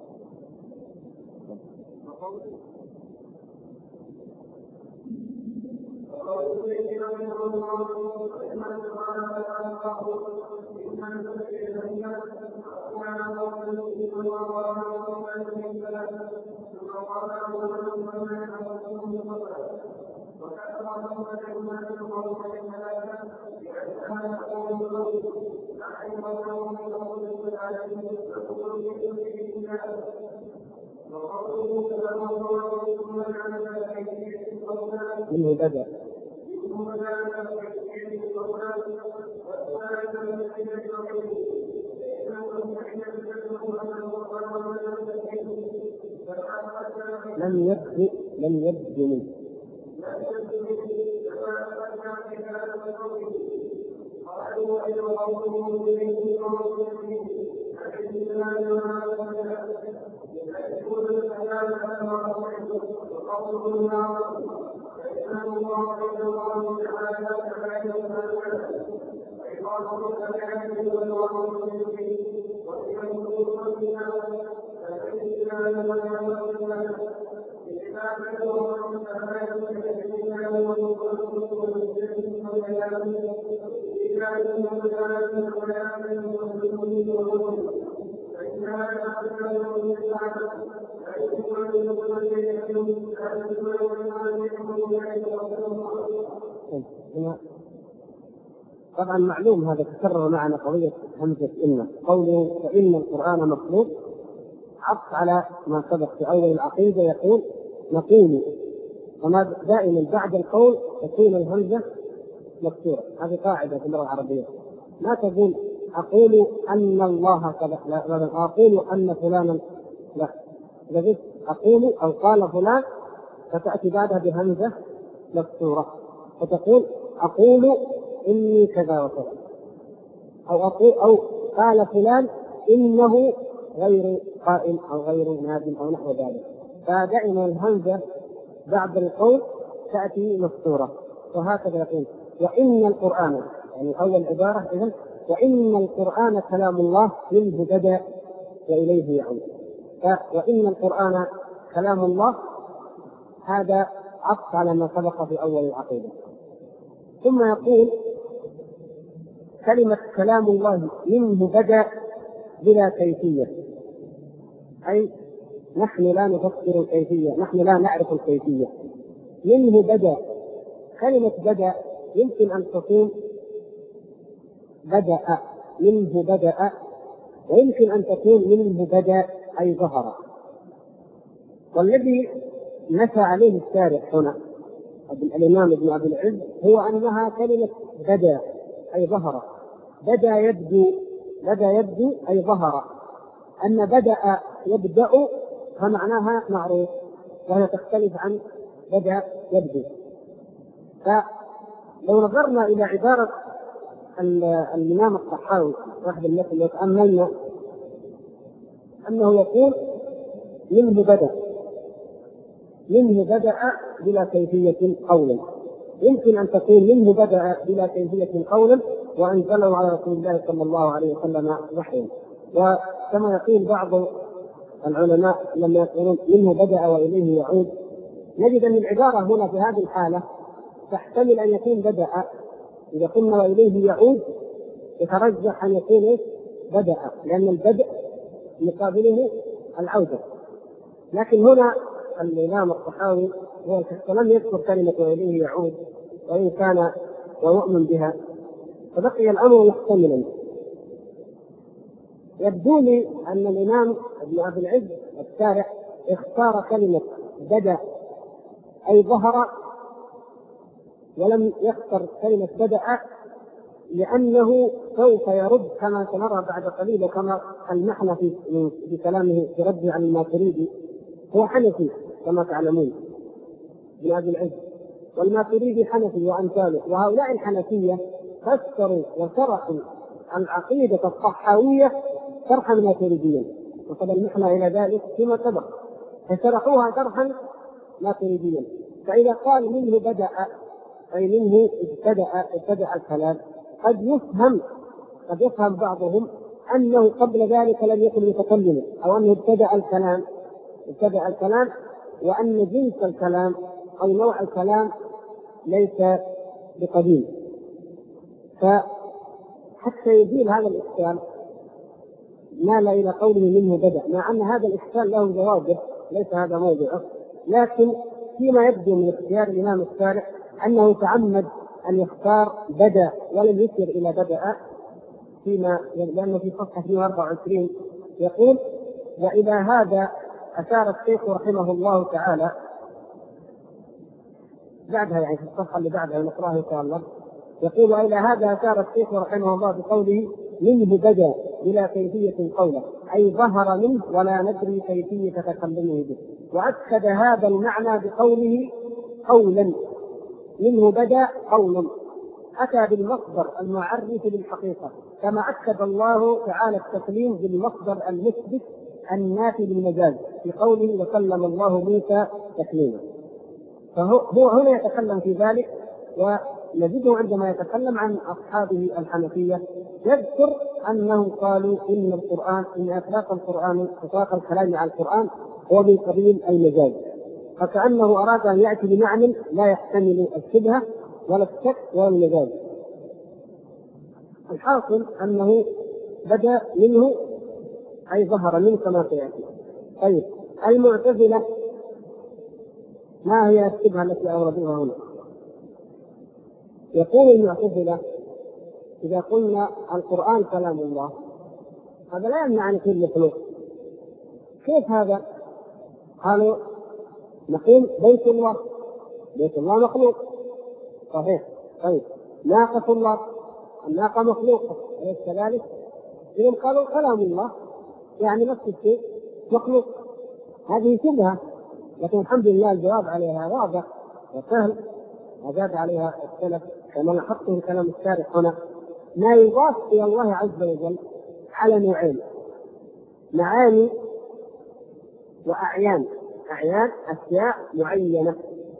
منه بدأ لم يبدو منه طبعا معلوم هذا تكرر معنا قضية همزة إن، قوله فإن القرآن مخلوق عطف على ما سبق في أول العقيدة، يقول نقول، وما دائما بعد القول تكون الهمزة مكسورة. هذه قاعدة في اللغة العربية، ما تقول أقول أن الله كذا، لا أقول أن فلانا، لا، إذا قلت أقول أو قال فلان فتأتي بعدها بهمزة مكسورة فتقول أقول إني كذا وكذا، أو قال فلان إنه غير قائم أو غير نادم أو نحو ذلك. فدائما الهمزة بعد القول تأتي مكسورة. وهكذا يقول وإن القرآن، يعني أول عبارة إذن وإن القرآن كلام الله منه بدأ وإليه يعود. وإن القرآن كلام الله هذا عطف على ما سبق في أول العقيدة. ثم يقول كلمة كلام الله منه بدأ بلا كيفية، أي نحن لا نفسر الكيفية، نحن لا نعرف الكيفية. منه بدأ، كلمة بدأ يمكن أن تكون بدأ، منه بدأ، ويمكن أن تكون منه بدأ أي ظهر. والذي نسى عليه الشارح هنا الإمام ابن أبي العز هو أنها كلمة بدأ أي ظهر، بدأ يبدو أي ظهر. أن بدأ يبدأ فمعناها معروف، وهي تختلف عن بدأ يبدو. فلو نظرنا إلى عبارة الإمام الطحاوي واحد المثل يتأملنا أنه يقول منه بدأ بلا كيفية قولا. يمكن أن تكون منه بدأ بلا كيفية قولا وأنزله على رسول الله صلى الله عليه وسلم وحيا. وكما يقول بعض العلماء لما يقولون منه بدأ وإليه يعود، نجد أن العبارة هنا في هذه الحالة تحتمل أن يكون بدأ، إذا قلنا وإليه يعود يترجح أن يكون بدأ، لأن البدء مقابله العودة. لكن هنا الإمام الطحاوي هو لم يذكر كلمة وإليه يعود، وإن كان ويؤمن بها، فبقي الأمر محتملا. يبدو لي أن الإمام ابن أبي العز الشارح اختار كلمة بدأ أي ظهر، ولم يختر كلمة بدأ، لأنه سوف يرد كما سنرى بعد قليل، وكما المحنة في كلامه في رد عن الماتريدي. هو حنفي كما تعلمون ابن أبي العز، والماتريدي حنفي وأمثاله، وهؤلاء الحنفية فسروا وشرحوا العقيدة الطحاوية شرحا ماتريديا، وقد المحنة إلى ذلك فيما سبق، فشرحوها شرحا ماتريديا. فإذا قال منه بدأ أي منه ابتدأ الكلام، قد يفهم بعضهم أنه قبل ذلك لم يكن متكلما، أو أنه ابتدأ الكلام وأن جنس الكلام أو نوع الكلام ليس بقديم. فحتى يزيل هذا الإشكال مال إلى قوله منه بدأ، مع أن هذا الإشكال له جوابه ليس هذا موضوعه، لكن فيما يبدو من اختيار الإمام الشارح أنه تعمد أن يختار بدأ ولم يشر إلى بدأ، لأنه في صفحة 124 يقول وإلى هذا أشار الشيخ رحمه الله تعالى، بعدها يعني في الصفحة اللي بعدها نقرأها إن شاء الله، يقول وإلى هذا أشار الشيخ رحمه الله بقوله منه بدأ بلا كيفية قوله، أي ظهر منه ولا ندري كيفية تكلمه به. وأكد هذا المعنى بقوله قولا، منه بدأ قولا، أتى بالمصدر المعرف للحقيقة، كما أكد الله تعالى التكليم بالمصدر المثبت النافي للمجاز في قوله وكلم الله موسى تكليما. فهو هنا يتكلم في ذلك، ونجده عندما يتكلم عن أصحابه الحنفية يذكر أنهم قالوا إن إطلاق الكلام على القرآن هو من قبيل المجاز، فكأنه أراد أن يأتي بمعنى لا يحتمل الشبهة ولا الشك ولا المجاز. الحاصل أنه بدأ منه أي ظهر منه كما سيأتي. طيب، المعتزلة ما هي الشبهة التي أوردوها هنا؟ يقول المعتزلة إذا قلنا القرآن كلام الله هذا لا يمنع أن يكون مخلوق. كيف هذا؟ قالوا نقول بيت الله مخلوق، صحيح. طيب، ناقة الله، الناقة مخلوقة، أليس كذلك؟ إذن قالوا كلام الله يعني نفس الشيء مخلوق. هذه شبهة، لكن الحمد لله الجواب عليها واضح وسهل، وزاد عليها السلف كما لاحظتم كلام الشارح هنا. ما يضاف إلى الله عز وجل على نوعين: معاني وأعيان. أعيان أشياء معينة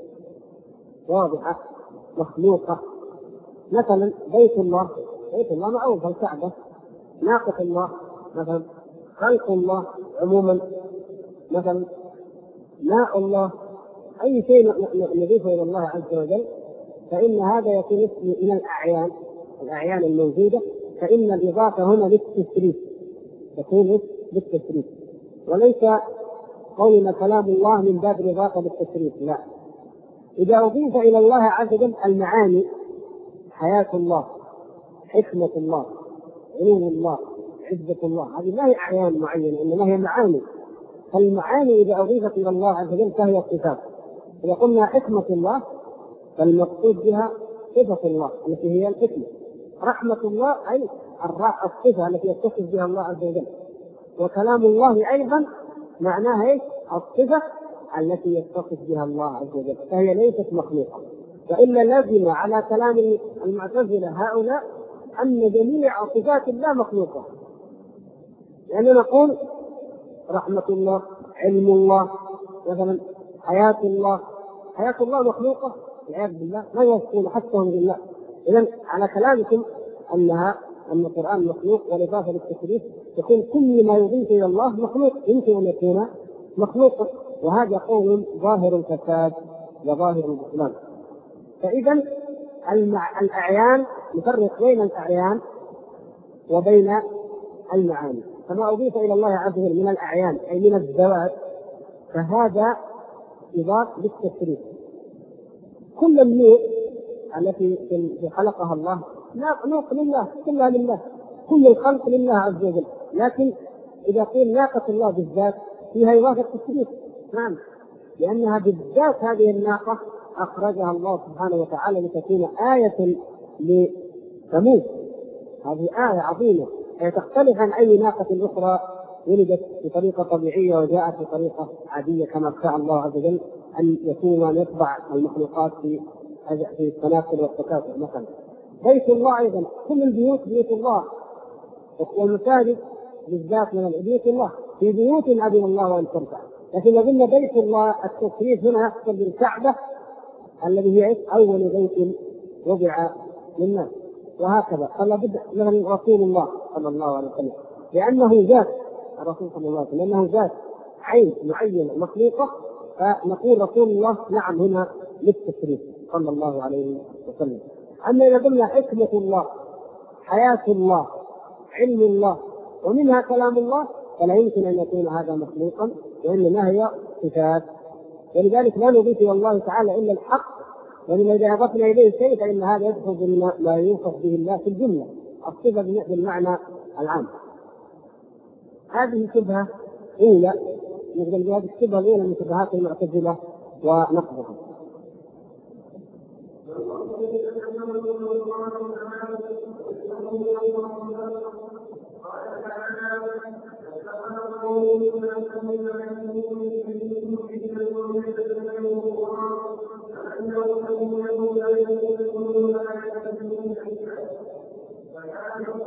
واضحة مخلوقة، مثلا بيت الله معروف الكعبة، ناقة الله مثلا، خلق الله عموما مثلا، ماء الله، أي شيء نضيفه إلى الله عز وجل فإن هذا يكون من الأعيان الموجودة، فإن الإضافة هنا للتشريف، تكون للتشريف، وليس قولنا كلام الله من باب الإضافة للتشريف، لا. إذا أضيف إلى الله عز وجل المعاني، حياة الله، حكمة الله، علم الله، عزة الله، هذه ما هي أعيان معينة إنما هي معاني. فالمعاني إذا أضيفت إلى الله عز وجل فهي صفات. إذا قلنا حكمة الله فالمقصود بها صفة الله التي هي الحكمة. رحمة الله أي الصفة التي يتصف بها الله عز وجل. وكلام الله أيضا معناها الصفة التي يتصف بها الله عز وجل، فهي ليست مخلوقة. وإلا لزم على كلام المعتزلة هؤلاء أن جميع صفات الله مخلوقة، لأننا نقول رحمة الله، علم الله، مثلا حياة الله مخلوقة والعياذ بالله، ما يوصفون حتى هم بالله. إذن على كلامكم أن القرآن مخلوق والإضافة للتشريف يكون كل ما يضيف إلى الله مخلوق، يمكن أن يكون مخلوقا، وهذا قول ظاهر الفساد وظاهر البطلان. فإذا الأعيان نفرق بين الأعيان وبين المعاني. فما أضيف إلى الله عز وجل من الأعيان أي من الذوات فهذا إضافة للتشريف. كل النور التي خلقها الله ناقة لله، كلها لله، كل الخلق لله عز وجل. لكن إذا قيل ناقة الله بالذات فيها إضافة تشريف، نعم، لأنها بالذات هذه الناقة أخرجها الله سبحانه وتعالى لتكون آية لثمود. هذه آية عظيمة تختلف عن أي ناقة أخرى ولدت بطريقة طبيعية وجاءت بطريقة عادية كما شاء الله عز وجل أن يكون أن يطبع المخلوقات في التناسل والتكاثر. مثلا بيت الله أيضا، كل البيوت بيوت الله، والمساجد بالذات من بيوت الله، في بيوت أذن الله أن ترفع. لكن لو قلنا بيت الله التشريف هنا يحصل بالكعبة الذي هي أول بيت وضع للناس، وهكذا. فلا بد من رسول الله صلى الله عليه وسلم لأنه ذات الرسول صلى الله عليه وسلم، لأنه ذات عين معينة مخلوقة، فنقول رسول الله نعم هنا للتشريف صلى الله عليه وسلم. أما إذا قلنا حكمة الله، حياة الله، علم الله، ومنها كلام الله، فلا يمكن أن يكون هذا مخلوقا، وإنما هي صفات. ولذلك لا نضيف إلى الله تعالى إلا الحق، وإذا إذا أضفنا إليه شيء فإن هذا يدخل ضمن ما يوصف به الله في الجملة، الصفة بالمعنى العام. هذه شبهة أولى، نقدر بهذه الشبهة الأولى من شبهات المعتزلة ونقضها.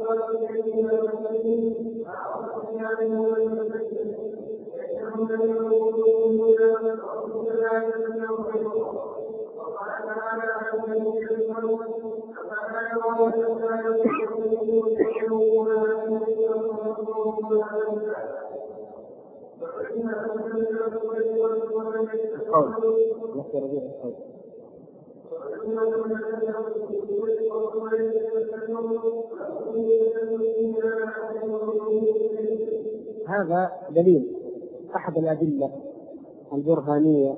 هذا دليل أحد الأدلة البرهانية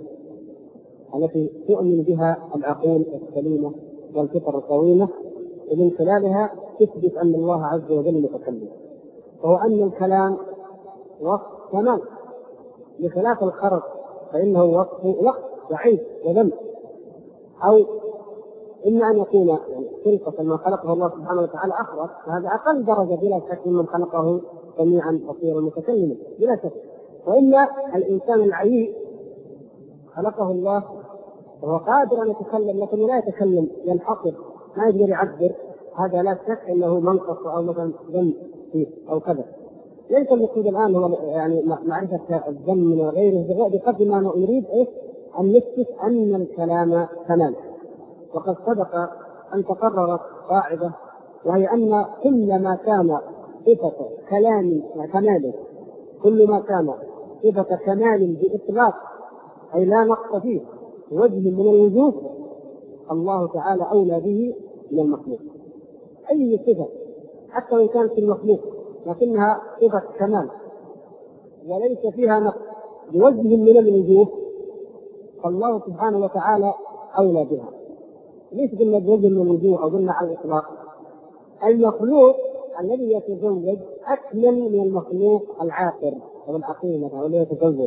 التي تؤمن بها العقول السليمة والفطر القويمة، ومن خلالها تثبت أن الله عز وجل متكلم، وهو أن الكلام وصف كمال بخلاف الخرق، فإنه وصف ضعيف وذنب، أو إما أن يكون خلقة ما خلقه الله سبحانه وتعالى أخرق، فهذا أقل درجة بلا شك من خلقه سميعا بصيرا متكلما بلا شك. وإما الإنسان العيي خلقه الله وهو قادر أن يتكلم لكن لا يتكلم، ينحصر ما يقدر يعبر، هذا لا شك أنه منقص أو مثلا ذنب فيه أو كذا. ليس المقصود الآن هو يعني معرفة الذنب من غيره بقدر ما نريد أن نثبت أن الكلام كمال. وقد سبق أن تقررت قاعدة، وهي أن كل ما كان صفة كلام كمال، كل ما كان صفة كمال بإطلاق أي لا نقص فيه وجه من الوجوه، الله تعالى أولى به من المخلوق. أي صفة حتى وإن كانت المخلوق لكنها صفة كمال وليس فيها نقص بوجه من الوجوه، فالله سبحانه وتعالى أولى بها. ليس قلنا بوجه من الوجوه أو قلنا على الإطلاق. المخلوق الذي يتزوج أكمل من المخلوق العاقر أو العقيم أو الذي يتزوج،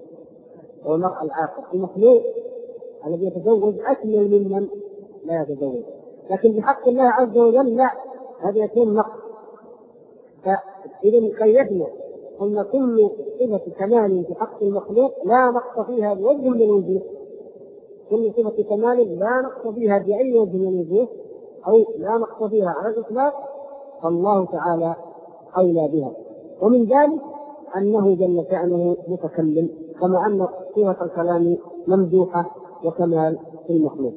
أو المرأة العاقر. المخلوق الذي يتزوج أكمل ممن لا يتزوج، لكن بحق الله عز وجل لا، هذا يكون نقص. فإذا قيدنا أن كل صفة كمال في حق المخلوق لا نقص فيها بوجه من الوجوه، كل صفة كمال لا نقص فيها بأي وجه من الوجوه أو لا نقص فيها على الإطلاق، فالله تعالى أولى بها. ومن ذلك أنه جل شأنه متكلم، كما أن صفة الكلام ممدوحة وكمال في المخلوق.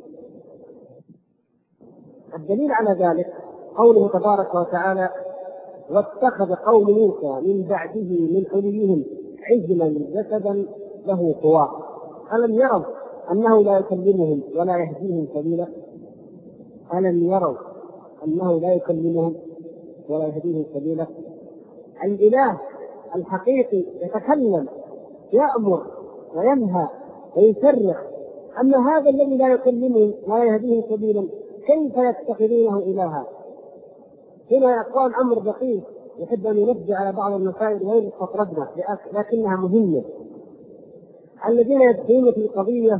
الدليل على ذلك قوله تبارك وتعالى: واتخذ قوم موسى من بعده من حليهم عجلا جسدا له خوار ألم يروا أنه لا يكلمهم ولا يهديهم سبيلا. ألم يروا أنه لا يكلمهم ولا يهديهم سبيلا. الإله الحقيقي يتكلم، يأمر وينهى ويشرع، أما هذا الذي لا يكلمهم ولا يهديهم سبيلا كيف يتخذونه إلها؟ هنا يقول أمر دقيق يحب أن ينبه على بعض المسائل وين استطردنا لكنها مهمة. الذين يدخلون في القضية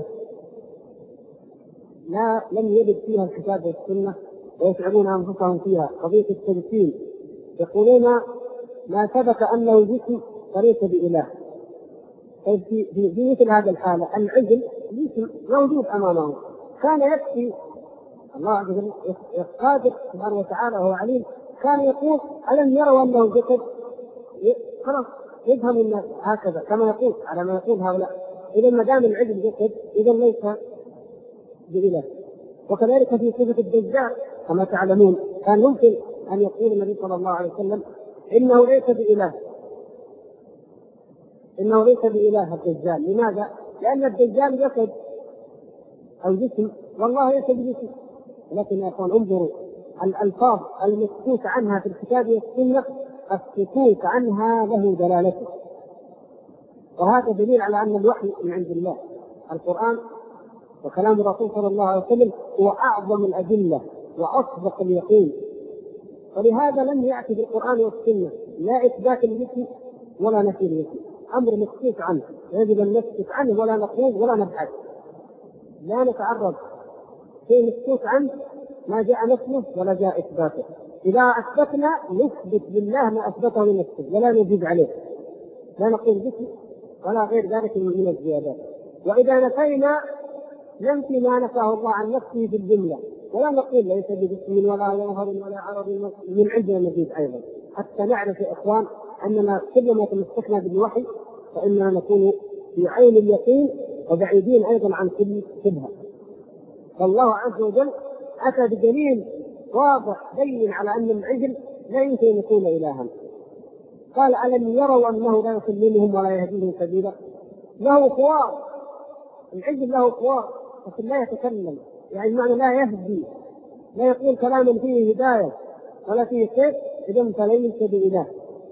لم يرد فيها الكتاب والسنة ويتعبون أنفسهم فيها، قضية التمثيل، يقولون ما ثبت أنه جسم فليس بإله. في مثل هذا الحالة العجل جسم موجود أمامه، كان يكفي الله عز وجل قادر سبحانه وتعالى وهو عليم، كان يقول ألم يروا أنه جسد، خلاص يفهم الناس هكذا كما يقول على ما يقول هؤلاء. إذا ما دام العجل جسد إذا ليس بإله. وكذلك في صفة الدجال كما تعلمون كان ممكن أن يقول النبي صلى الله عليه وسلم إنه ليس بإله، إنه ليس بإله الدجال. لماذا؟ لأن الدجال جسد أو جسم والله ليس بجسم. لكن يا أخوان انظروا الألفاظ المسكوت عنها في الكتاب والسنة، السكوت عنها له دلالته، وهذا دليل على أن الوحي من عند الله. القرآن وكلام الرسول صلى الله عليه وسلم هو أعظم الأدلة وأصدق اليقين، ولهذا لم يأتي بالقرآن والسنة لا إثبات الجسم ولا نفي الجسم، أمر مسكوت عنه يجب أن نسكت عنه ولا نقول ولا نبحث، لا نتعرض شيء مسكوت عنه ما جاء نفيه ولا جاء إثباته. إذا أثبتنا نثبت لله ما أثبته لنفسه ولا نزيد عليه، لا نقول جسم ولا غير ذلك من الزيادات. وإذا نفينا ننفي ما نفاه الله عن نفسه بالجملة ولا نقول ليس بجسم ولا جوهر ولا عرض من عندنا مزيد ايضا، حتى نعرف يا اخوان اننا كلما تمسكنا بالوحي فاننا نكون في عين اليقين وبعيدين ايضا عن كل شبهه. فالله عز وجل اتى بدليل واضح بين على ان العجل لا يمكن ان يكون الها. قال الم يروا انه لا يكلمهم ولا يهديهم سبيلا؟ له خوار، العجل له خوار لكن لا يتكلم، يعني معنى لا يهدي، لا يقول كلاما فيه هدايه ولا فيه خير، اذا فليس باله.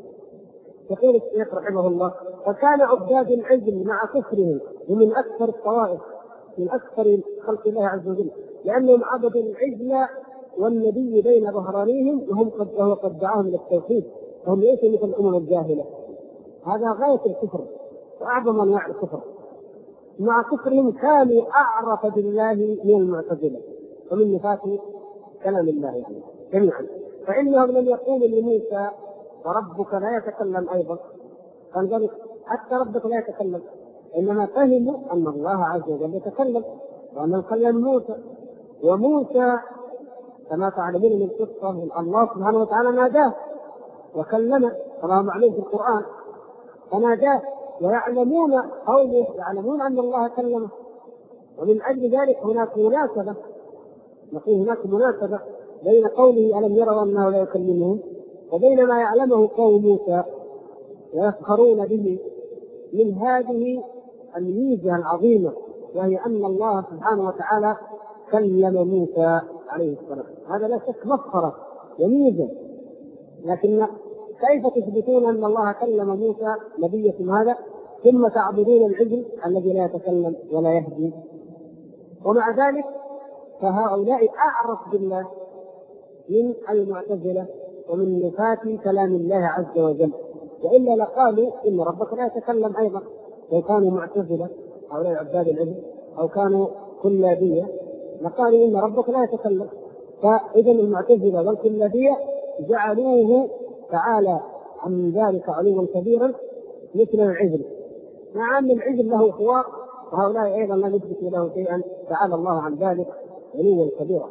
يقول الشيخ رحمه الله: فكان عباد العجل مع كفرهم ومن اكثر الطوائف، من اكثر خلق الله عز وجل، لانهم عبدوا العجل والنبي بين ظهرانيهم وهو قد دعاهم الى التوحيد، فهم ليسوا مثل الامم الجاهله. هذا غايه الكفر واعظم انواع الكفر. مع كفرهم كانوا اعرف بالله من المعتزله ومن نفاة كلام الله يعني جميعا، فانهم لم يقولوا لموسى وربك لا يتكلم ايضا، قال حتى ربك لا يتكلم، انما فهموا ان الله عز وجل يتكلم وانه كلم موسى. وموسى كما تعلمون من القصه الله سبحانه وتعالى ناداه وكلمه كما معلوم في القران، فناداه ويعلمون قوله، يعلمون ان الله كلمه. ومن اجل ذلك هناك مناسبه، نقول هناك مناسبه بين قوله الم يروا انه لا يكلمهم وبين ما يعلمه قوم موسى ويفخرون به من هذه الميزه العظيمه، وهي ان الله سبحانه وتعالى كلم موسى عليه السلام. هذا لا شك مفخره وميزه، لكن كيف تثبتون ان الله كلم موسى نبيكم هذا ثم تعبدون العجل الذي لا يتكلم ولا يهدي؟ ومع ذلك فهؤلاء اعرف بالله من المعتزله ومن نفاة كلام الله عز وجل، والا لقالوا ان ربك لا يتكلم ايضا. لو كانوا معتزله هؤلاء عباد العجل او كانوا كلابيه لقالوا ان ربك لا يتكلم. فاذا المعتزله والكلابيه جعلوه تعالى عن ذلك علوا كبيرا مثل العجل، مع ان العجل له خوار وهؤلاء ايضا لا يثبت له شيئا، تعالى الله عن ذلك علوا كبيرا.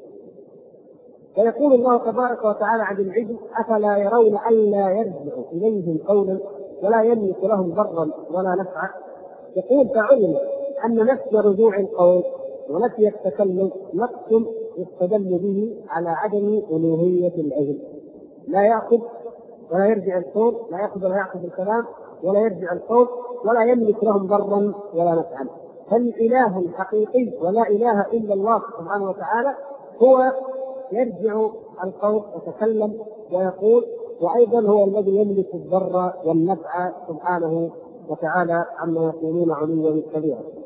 فيقول الله تبارك وتعالى عن العجل: افلا يرون الا يرجع اليهم قولا ولا يملك لهم ضرا ولا نفعا. يقول: فعلم ان نفي رجوع القول ونفي التكلم نقص يستدل به على عدم الوهيه العجل، لا ياخذ ولا يرجع القول، لا ياخذ ولا يعقد الكلام ولا يرجع القول ولا يملك لهم ضرا ولا نفعا. فالاله الحقيقي ولا اله الا الله سبحانه وتعالى هو يرجع القول ويتكلم ويقول، وايضا هو الذي يملك الضر والنفع سبحانه وتعالى عما يقولون علوا كبيرا.